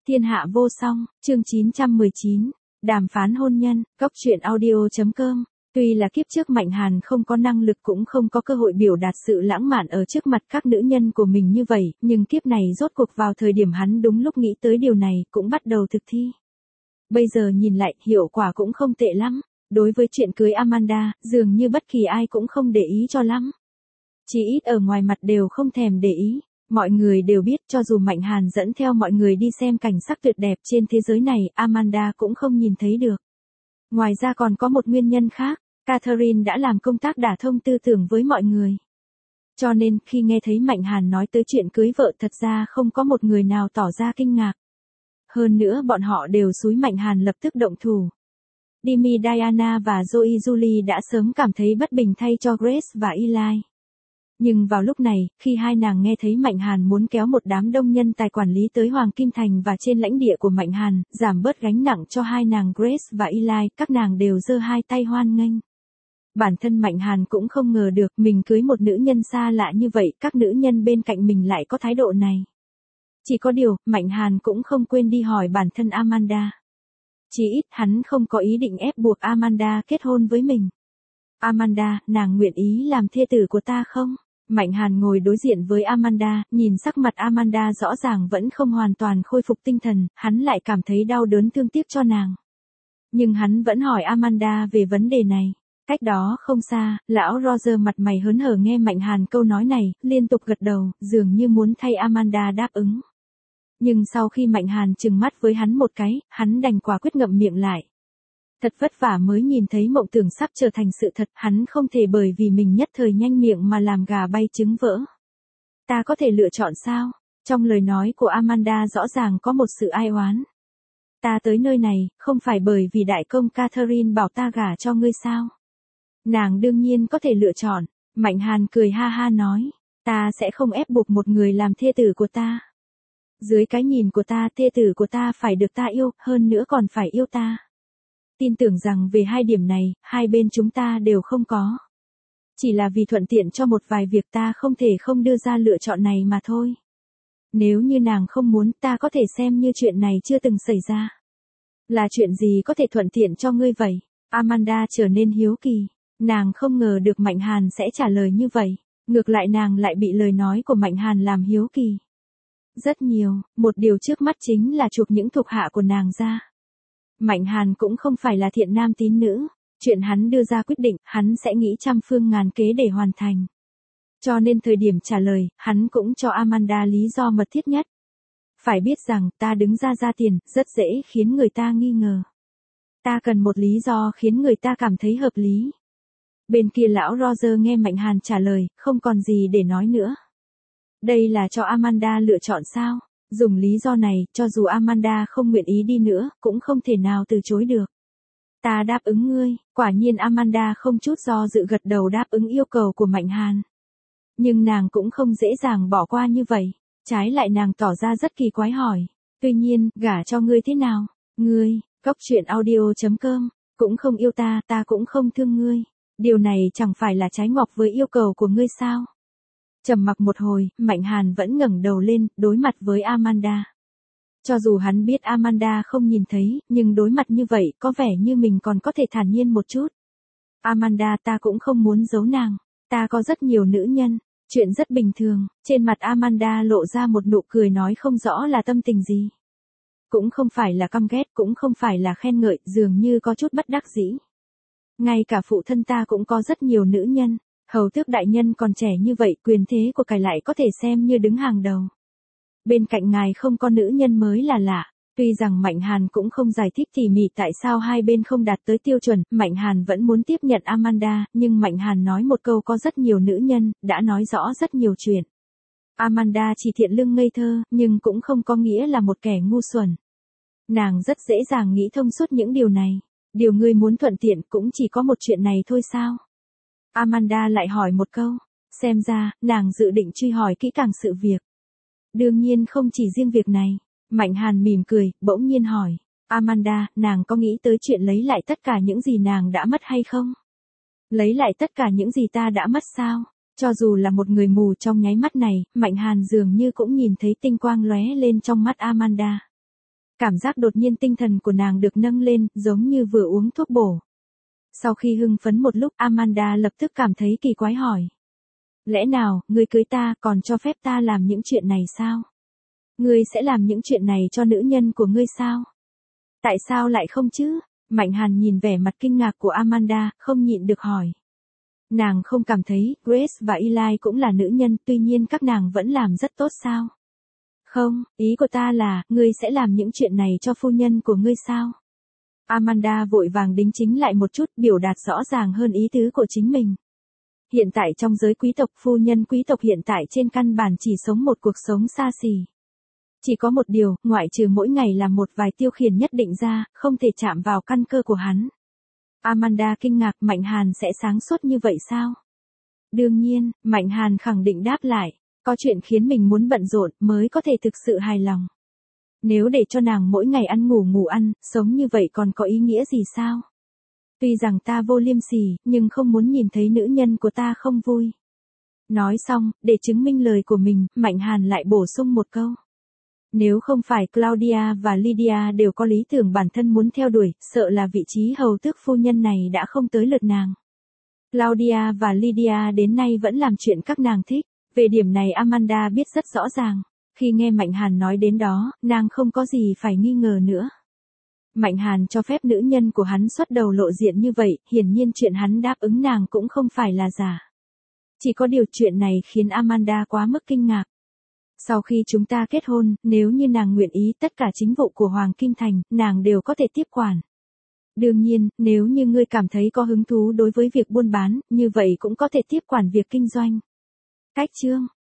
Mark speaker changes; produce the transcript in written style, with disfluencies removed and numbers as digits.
Speaker 1: Thiên hạ vô song, chương 919, đàm phán hôn nhân, Cốc truyện audio.com. Tuy là kiếp trước Mạnh Hàn không có năng lực cũng không có cơ hội biểu đạt sự lãng mạn ở trước mặt các nữ nhân của mình như vậy, nhưng kiếp này rốt cuộc vào thời điểm hắn đúng lúc nghĩ tới điều này cũng bắt đầu thực thi. Bây giờ nhìn lại, hiệu quả cũng không tệ lắm. Đối với chuyện cưới Amanda, dường như bất kỳ ai cũng không để ý cho lắm. Chỉ ít ở ngoài mặt đều không thèm để ý. Mọi người đều biết cho dù Mạnh Hàn dẫn theo mọi người đi xem cảnh sắc tuyệt đẹp trên thế giới này, Amanda cũng không nhìn thấy được. Ngoài ra còn có một nguyên nhân khác, Catherine đã làm công tác đả thông tư tưởng với mọi người. Cho nên khi nghe thấy Mạnh Hàn nói tới chuyện cưới vợ thật ra không có một người nào tỏ ra kinh ngạc. Hơn nữa bọn họ đều xúi Mạnh Hàn lập tức động thủ. Demi Diana và Joey Julie đã sớm cảm thấy bất bình thay cho Grace và Eli. Nhưng vào lúc này, khi hai nàng nghe thấy Mạnh Hàn muốn kéo một đám đông nhân tài quản lý tới Hoàng Kim Thành và trên lãnh địa của Mạnh Hàn, giảm bớt gánh nặng cho hai nàng Grace và Eli, các nàng đều giơ hai tay hoan nghênh. Bản thân Mạnh Hàn cũng không ngờ được mình cưới một nữ nhân xa lạ như vậy, các nữ nhân bên cạnh mình lại có thái độ này. Chỉ có điều, Mạnh Hàn cũng không quên đi hỏi bản thân Amanda. Chỉ ít hắn không có ý định ép buộc Amanda kết hôn với mình. Amanda, nàng nguyện ý làm thê tử của ta không? Mạnh Hàn ngồi đối diện với Amanda, nhìn sắc mặt Amanda rõ ràng vẫn không hoàn toàn khôi phục tinh thần, hắn lại cảm thấy đau đớn thương tiếc cho nàng. Nhưng hắn vẫn hỏi Amanda về vấn đề này. Cách đó không xa, lão Roger mặt mày hớn hở nghe Mạnh Hàn câu nói này, liên tục gật đầu, dường như muốn thay Amanda đáp ứng. Nhưng sau khi Mạnh Hàn trừng mắt với hắn một cái, hắn đành quả quyết ngậm miệng lại. Thật vất vả mới nhìn thấy mộng tưởng sắp trở thành sự thật, hắn không thể bởi vì mình nhất thời nhanh miệng mà làm gà bay trứng vỡ. Ta có thể lựa chọn sao? Trong lời nói của Amanda rõ ràng có một sự ai oán. Ta tới nơi này, không phải bởi vì đại công Catherine bảo ta gả cho ngươi sao? Nàng đương nhiên có thể lựa chọn. Mạnh Hàn cười ha ha nói, ta sẽ không ép buộc một người làm thê tử của ta. Dưới cái nhìn của ta, thê tử của ta phải được ta yêu, hơn nữa còn phải yêu ta. Tin tưởng rằng về hai điểm này, hai bên chúng ta đều không có. Chỉ là vì thuận tiện cho một vài việc ta không thể không đưa ra lựa chọn này mà thôi. Nếu như nàng không muốn, ta có thể xem như chuyện này chưa từng xảy ra. Là chuyện gì có thể thuận tiện cho ngươi vậy? Amanda trở nên hiếu kỳ. Nàng không ngờ được Mạnh Hàn sẽ trả lời như vậy. Ngược lại nàng lại bị lời nói của Mạnh Hàn làm hiếu kỳ. Rất nhiều, một điều trước mắt chính là chuộc những thuộc hạ của nàng ra. Mạnh Hàn cũng không phải là thiện nam tín nữ, chuyện hắn đưa ra quyết định, hắn sẽ nghĩ trăm phương ngàn kế để hoàn thành. Cho nên thời điểm trả lời, hắn cũng cho Amanda lý do mật thiết nhất. Phải biết rằng, ta đứng ra tiền, rất dễ khiến người ta nghi ngờ. Ta cần một lý do khiến người ta cảm thấy hợp lý. Bên kia lão Roger nghe Mạnh Hàn trả lời, không còn gì để nói nữa. Đây là cho Amanda lựa chọn sao? Dùng lý do này, cho dù Amanda không nguyện ý đi nữa, cũng không thể nào từ chối được. Ta đáp ứng ngươi, quả nhiên Amanda không chút do dự gật đầu đáp ứng yêu cầu của Mạnh Hàn. Nhưng nàng cũng không dễ dàng bỏ qua như vậy, trái lại nàng tỏ ra rất kỳ quái hỏi. Tuy nhiên, gả cho ngươi thế nào? Ngươi, Cốc truyện audio.com, cũng không yêu ta, ta cũng không thương ngươi. Điều này chẳng phải là trái ngọc với yêu cầu của ngươi sao? Trầm mặc một hồi, Mạnh Hàn vẫn ngẩng đầu lên, đối mặt với Amanda. Cho dù hắn biết Amanda không nhìn thấy, nhưng đối mặt như vậy, có vẻ như mình còn có thể thản nhiên một chút. Amanda, ta cũng không muốn giấu nàng. Ta có rất nhiều nữ nhân. Chuyện rất bình thường. Trên mặt Amanda lộ ra một nụ cười nói không rõ là tâm tình gì. Cũng không phải là căm ghét, cũng không phải là khen ngợi, dường như có chút bất đắc dĩ. Ngay cả phụ thân ta cũng có rất nhiều nữ nhân. Hầu tước đại nhân còn trẻ như vậy, quyền thế của cải lại có thể xem như đứng hàng đầu. Bên cạnh ngài không có nữ nhân mới là lạ. Tuy rằng Mạnh Hàn cũng không giải thích tỉ mỉ tại sao hai bên không đạt tới tiêu chuẩn, Mạnh Hàn vẫn muốn tiếp nhận Amanda, nhưng Mạnh Hàn nói một câu có rất nhiều nữ nhân, đã nói rõ rất nhiều chuyện. Amanda chỉ thiện lương ngây thơ, nhưng cũng không có nghĩa là một kẻ ngu xuẩn. Nàng rất dễ dàng nghĩ thông suốt những điều này. Điều ngươi muốn thuận tiện cũng chỉ có một chuyện này thôi sao? Amanda lại hỏi một câu. Xem ra, nàng dự định truy hỏi kỹ càng sự việc. Đương nhiên không chỉ riêng việc này. Mạnh Hàn mỉm cười, bỗng nhiên hỏi. Amanda, nàng có nghĩ tới chuyện lấy lại tất cả những gì nàng đã mất hay không? Lấy lại tất cả những gì ta đã mất sao? Cho dù là một người mù trong nháy mắt này, Mạnh Hàn dường như cũng nhìn thấy tinh quang lóe lên trong mắt Amanda. Cảm giác đột nhiên tinh thần của nàng được nâng lên, giống như vừa uống thuốc bổ. Sau khi hưng phấn một lúc, Amanda lập tức cảm thấy kỳ quái hỏi. Lẽ nào, ngươi cưới ta, còn cho phép ta làm những chuyện này sao? Ngươi sẽ làm những chuyện này cho nữ nhân của ngươi sao? Tại sao lại không chứ? Mạnh Hàn nhìn vẻ mặt kinh ngạc của Amanda, không nhịn được hỏi. Nàng không cảm thấy, Grace và Eli cũng là nữ nhân, tuy nhiên các nàng vẫn làm rất tốt sao? Không, ý của ta là, ngươi sẽ làm những chuyện này cho phu nhân của ngươi sao? Amanda vội vàng đính chính lại một chút, biểu đạt rõ ràng hơn ý tứ của chính mình. Hiện tại trong giới quý tộc, phu nhân quý tộc hiện tại trên căn bản chỉ sống một cuộc sống xa xỉ. Chỉ có một điều, ngoại trừ mỗi ngày làm một vài tiêu khiển nhất định ra, không thể chạm vào căn cơ của hắn. Amanda kinh ngạc, Mạnh Hàn sẽ sáng suốt như vậy sao? Đương nhiên, Mạnh Hàn khẳng định đáp lại, có chuyện khiến mình muốn bận rộn mới có thể thực sự hài lòng. Nếu để cho nàng mỗi ngày ăn ngủ ăn, sống như vậy còn có ý nghĩa gì sao? Tuy rằng ta vô liêm sỉ, nhưng không muốn nhìn thấy nữ nhân của ta không vui. Nói xong, để chứng minh lời của mình, Mạnh Hàn lại bổ sung một câu. Nếu không phải Claudia và Lydia đều có lý tưởng bản thân muốn theo đuổi, sợ là vị trí hầu tước phu nhân này đã không tới lượt nàng. Claudia và Lydia đến nay vẫn làm chuyện các nàng thích, về điểm này Amanda biết rất rõ ràng. Khi nghe Mạnh Hàn nói đến đó, nàng không có gì phải nghi ngờ nữa. Mạnh Hàn cho phép nữ nhân của hắn xuất đầu lộ diện như vậy, hiển nhiên chuyện hắn đáp ứng nàng cũng không phải là giả. Chỉ có điều chuyện này khiến Amanda quá mức kinh ngạc. Sau khi chúng ta kết hôn, nếu như nàng nguyện ý, tất cả chính vụ của Hoàng Kim Thành, nàng đều có thể tiếp quản. Đương nhiên, nếu như ngươi cảm thấy có hứng thú đối với việc buôn bán, như vậy cũng có thể tiếp quản việc kinh doanh. Cách chương